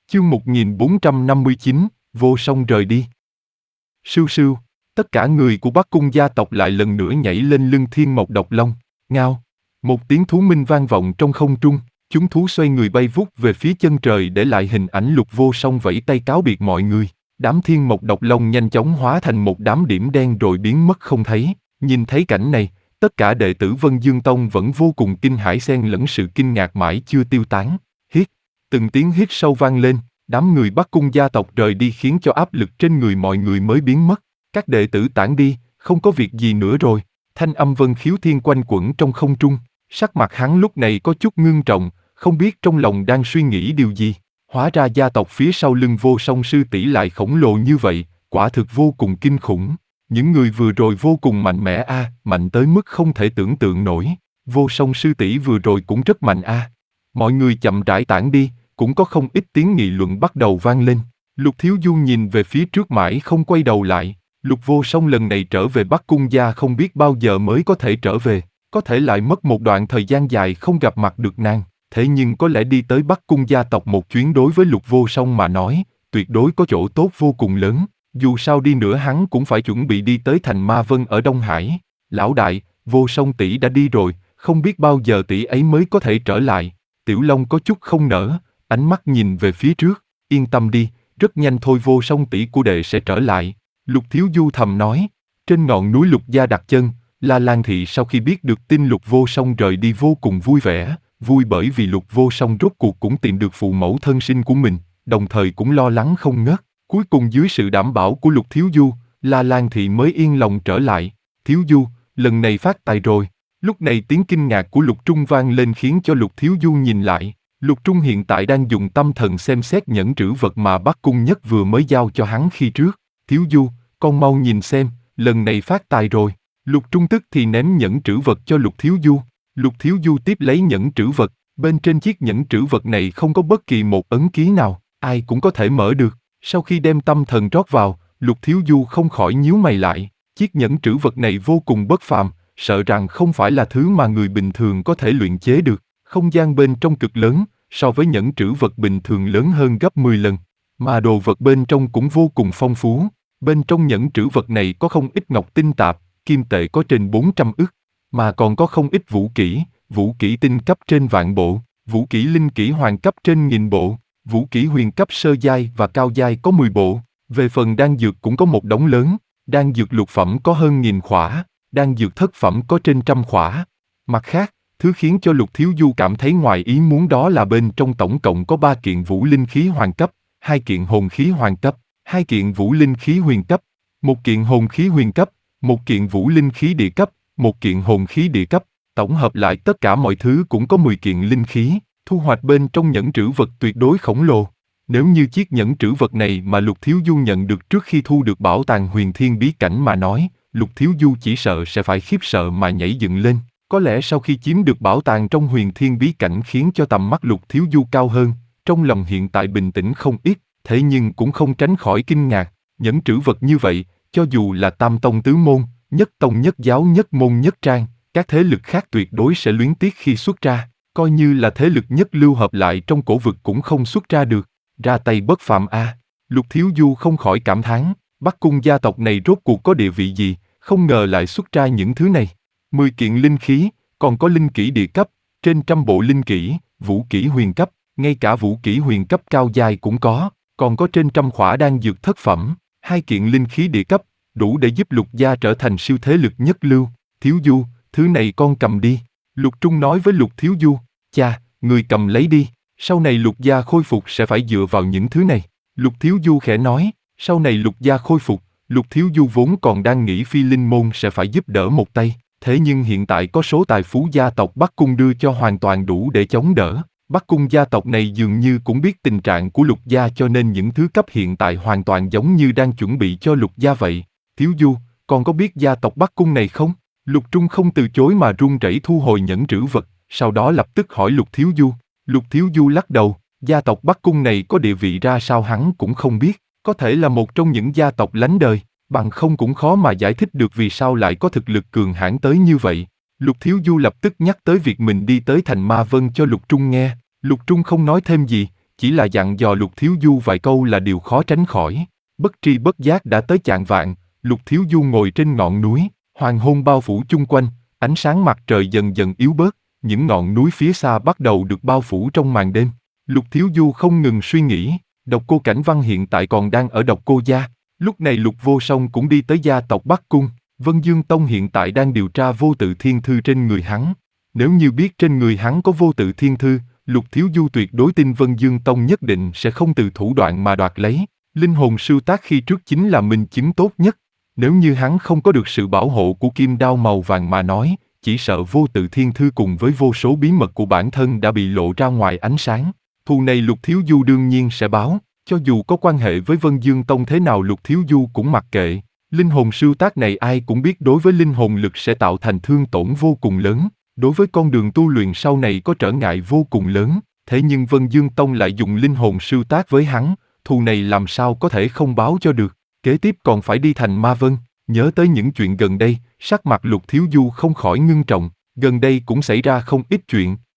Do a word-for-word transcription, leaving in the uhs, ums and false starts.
Chương một nghìn bốn trăm năm mươi chín, Vô Song rời đi. Sưu sưu, tất cả người của Bắc Cung gia tộc lại lần nữa nhảy lên lưng Thiên Mộc Độc Long. Ngao, một tiếng thú minh vang vọng trong không trung, chúng thú xoay người bay vút về phía chân trời để lại hình ảnh Lục Vô Song vẫy tay cáo biệt mọi người. Đám Thiên Mộc Độc Long nhanh chóng hóa thành một đám điểm đen rồi biến mất không thấy. Nhìn thấy cảnh này, tất cả đệ tử Vân Dương Tông vẫn vô cùng kinh hãi, xen lẫn sự kinh ngạc mãi chưa tiêu tán. Hít, từng tiếng hít sâu vang lên. Đám người Bắc Cung gia tộc rời đi khiến cho áp lực trên người mọi người mới biến mất. Các đệ tử tản đi, không có việc gì nữa rồi. Thanh âm Vân Khiếu Thiên quanh quẩn trong không trung. Sắc mặt hắn lúc này có chút ngưng trọng, không biết trong lòng đang suy nghĩ điều gì. Hóa ra gia tộc phía sau lưng Vô Song sư tỷ lại khổng lồ như vậy, quả thực vô cùng kinh khủng. Những người vừa rồi vô cùng mạnh mẽ a, à, mạnh tới mức không thể tưởng tượng nổi. Vô Song sư tỷ vừa rồi cũng rất mạnh a. À. Mọi người chậm rãi tản đi, cũng có không ít tiếng nghị luận bắt đầu vang lên. Lục Thiếu Du nhìn về phía trước mãi không quay đầu lại. Lục Vô Song lần này trở về Bắc Cung gia không biết bao giờ mới có thể trở về, có thể lại mất một đoạn thời gian dài không gặp mặt được nàng. Thế nhưng có lẽ đi tới Bắc Cung gia tộc một chuyến đối với Lục Vô Song mà nói, tuyệt đối có chỗ tốt vô cùng lớn. Dù sao đi nữa hắn cũng phải chuẩn bị đi tới thành Ma Vân ở Đông Hải. Lão đại, Vô Song tỷ đã đi rồi, không biết bao giờ tỷ ấy mới có thể trở lại. Tiểu Long có chút không nỡ, ánh mắt nhìn về phía trước. Yên tâm đi, rất nhanh thôi Vô Song tỷ của đệ sẽ trở lại. Lục Thiếu Du thầm nói. Trên ngọn núi Lục gia đặt chân, La Lan Thị sau khi biết được tin Lục Vô Song rời đi vô cùng vui vẻ. Vui bởi vì Lục Vô Song rốt cuộc cũng tìm được phụ mẫu thân sinh của mình, đồng thời cũng lo lắng không ngớt. Cuối cùng dưới sự đảm bảo của Lục Thiếu Du, La Lan Thị mới yên lòng trở lại. Thiếu Du, lần này phát tài rồi. Lúc này tiếng kinh ngạc của Lục Trung vang lên khiến cho Lục Thiếu Du nhìn lại. Lục Trung hiện tại đang dùng tâm thần xem xét nhẫn trữ vật mà Bắc Cung Nhất vừa mới giao cho hắn khi trước. Thiếu Du, con mau nhìn xem, lần này phát tài rồi. Lục Trung tức thì ném nhẫn trữ vật cho Lục Thiếu Du. Lục Thiếu Du tiếp lấy nhẫn trữ vật, bên trên chiếc nhẫn trữ vật này không có bất kỳ một ấn ký nào, ai cũng có thể mở được. Sau khi đem tâm thần rót vào, Lục Thiếu Du không khỏi nhíu mày lại. Chiếc nhẫn trữ vật này vô cùng bất phàm, sợ rằng không phải là thứ mà người bình thường có thể luyện chế được. Không gian bên trong cực lớn, so với nhẫn trữ vật bình thường lớn hơn gấp mười lần. Mà đồ vật bên trong cũng vô cùng phong phú. Bên trong nhẫn trữ vật này có không ít ngọc tinh tạp, kim tệ có trên bốn trăm ức. Mà còn có không ít vũ kỹ, vũ kỹ tinh cấp trên vạn bộ, vũ kỹ linh kỹ hoàng cấp trên nghìn bộ, vũ kỹ huyền cấp sơ giai và cao giai có mười bộ. Về phần đan dược cũng có một đống lớn, đan dược lục phẩm có hơn nghìn khỏa, đan dược thất phẩm có trên trăm khỏa. Mặt khác, thứ khiến cho Lục Thiếu Du cảm thấy ngoài ý muốn đó là bên trong tổng cộng có ba kiện vũ linh khí hoàng cấp, hai kiện hồn khí hoàng cấp, hai kiện vũ linh khí huyền cấp, một kiện hồn khí huyền cấp, một kiện vũ linh khí địa cấp, một kiện hồn khí địa cấp. Tổng hợp lại tất cả mọi thứ cũng có mười kiện linh khí, thu hoạch bên trong nhẫn trữ vật tuyệt đối khổng lồ. Nếu như chiếc nhẫn trữ vật này mà Lục Thiếu Du nhận được trước khi thu được bảo tàng huyền thiên bí cảnh mà nói, Lục Thiếu Du chỉ sợ sẽ phải khiếp sợ mà nhảy dựng lên. Có lẽ sau khi chiếm được bảo tàng trong huyền thiên bí cảnh khiến cho tầm mắt Lục Thiếu Du cao hơn, trong lòng hiện tại bình tĩnh không ít, thế nhưng cũng không tránh khỏi kinh ngạc. Nhẫn trữ vật như vậy, cho dù là tam tông tứ môn, nhất tông nhất giáo nhất môn nhất trang, các thế lực khác tuyệt đối sẽ luyến tiếc khi xuất ra, coi như là thế lực nhất lưu hợp lại trong cổ vực cũng không xuất ra được. Ra tay bất phàm a. À. Lục Thiếu Du không khỏi cảm thán, Bắc Cung gia tộc này rốt cuộc có địa vị gì, không ngờ lại xuất ra những thứ này. Mười kiện linh khí, còn có linh kỹ địa cấp, trên trăm bộ linh kỹ, vũ kỹ huyền cấp, ngay cả vũ kỹ huyền cấp cao giai cũng có, còn có trên trăm khỏa đan dược thất phẩm, hai kiện linh khí địa cấp, đủ để giúp Lục gia trở thành siêu thế lực nhất lưu. Thiếu Du, thứ này con cầm đi. Lục Trung nói với Lục Thiếu Du, cha, người cầm lấy đi, sau này Lục gia khôi phục sẽ phải dựa vào những thứ này. Lục Thiếu Du khẽ nói, sau này Lục gia khôi phục, Lục Thiếu Du vốn còn đang nghĩ Phi Linh môn sẽ phải giúp đỡ một tay, thế nhưng hiện tại có số tài phú gia tộc Bắc Cung đưa cho hoàn toàn đủ để chống đỡ. Bắc Cung gia tộc này dường như cũng biết tình trạng của Lục gia cho nên những thứ cấp hiện tại hoàn toàn giống như đang chuẩn bị cho Lục gia vậy. Thiếu Du, con có biết gia tộc Bắc Cung này không? Lục Trung không từ chối mà run rẩy thu hồi nhẫn trữ vật, sau đó lập tức hỏi Lục Thiếu Du. Lục Thiếu Du lắc đầu, gia tộc Bắc Cung này có địa vị ra sao hắn cũng không biết, có thể là một trong những gia tộc lánh đời, bằng không cũng khó mà giải thích được vì sao lại có thực lực cường hãn tới như vậy. Lục Thiếu Du lập tức nhắc tới việc mình đi tới thành Ma Vân cho Lục Trung nghe, Lục Trung không nói thêm gì, chỉ là dặn dò Lục Thiếu Du vài câu là điều khó tránh khỏi. Bất tri bất giác đã tới chạng vạng, Lục Thiếu Du ngồi trên ngọn núi, hoàng hôn bao phủ chung quanh, ánh sáng mặt trời dần dần yếu bớt, những ngọn núi phía xa bắt đầu được bao phủ trong màn đêm. Lục Thiếu Du không ngừng suy nghĩ, Độc Cô Cảnh Văn hiện tại còn đang ở Độc Cô gia. Lúc này Lục Vô Song cũng đi tới gia tộc Bắc Cung, Vân Dương Tông hiện tại đang điều tra vô tự thiên thư trên người hắn. Nếu như biết trên người hắn có vô tự thiên thư, Lục Thiếu Du tuyệt đối tin Vân Dương Tông nhất định sẽ không từ thủ đoạn mà đoạt lấy. Linh hồn sưu tác khi trước chính là minh chứng tốt nhất. Nếu như hắn không có được sự bảo hộ của kim đao màu vàng mà nói, chỉ sợ vô tự thiên thư cùng với vô số bí mật của bản thân đã bị lộ ra ngoài ánh sáng. Thù này Lục Thiếu Du đương nhiên sẽ báo, cho dù có quan hệ với Vân Dương Tông thế nào Lục Thiếu Du cũng mặc kệ. Linh hồn sưu tác này ai cũng biết đối với linh hồn lực sẽ tạo thành thương tổn vô cùng lớn, đối với con đường tu luyện sau này có trở ngại vô cùng lớn, thế nhưng Vân Dương Tông lại dùng linh hồn sưu tác với hắn, thù này làm sao có thể không báo cho được. Kế tiếp còn phải đi thành Ma Vân, nhớ tới những chuyện gần đây, sắc mặt Lục Thiếu Du không khỏi ngưng trọng, gần đây cũng xảy ra không ít chuyện,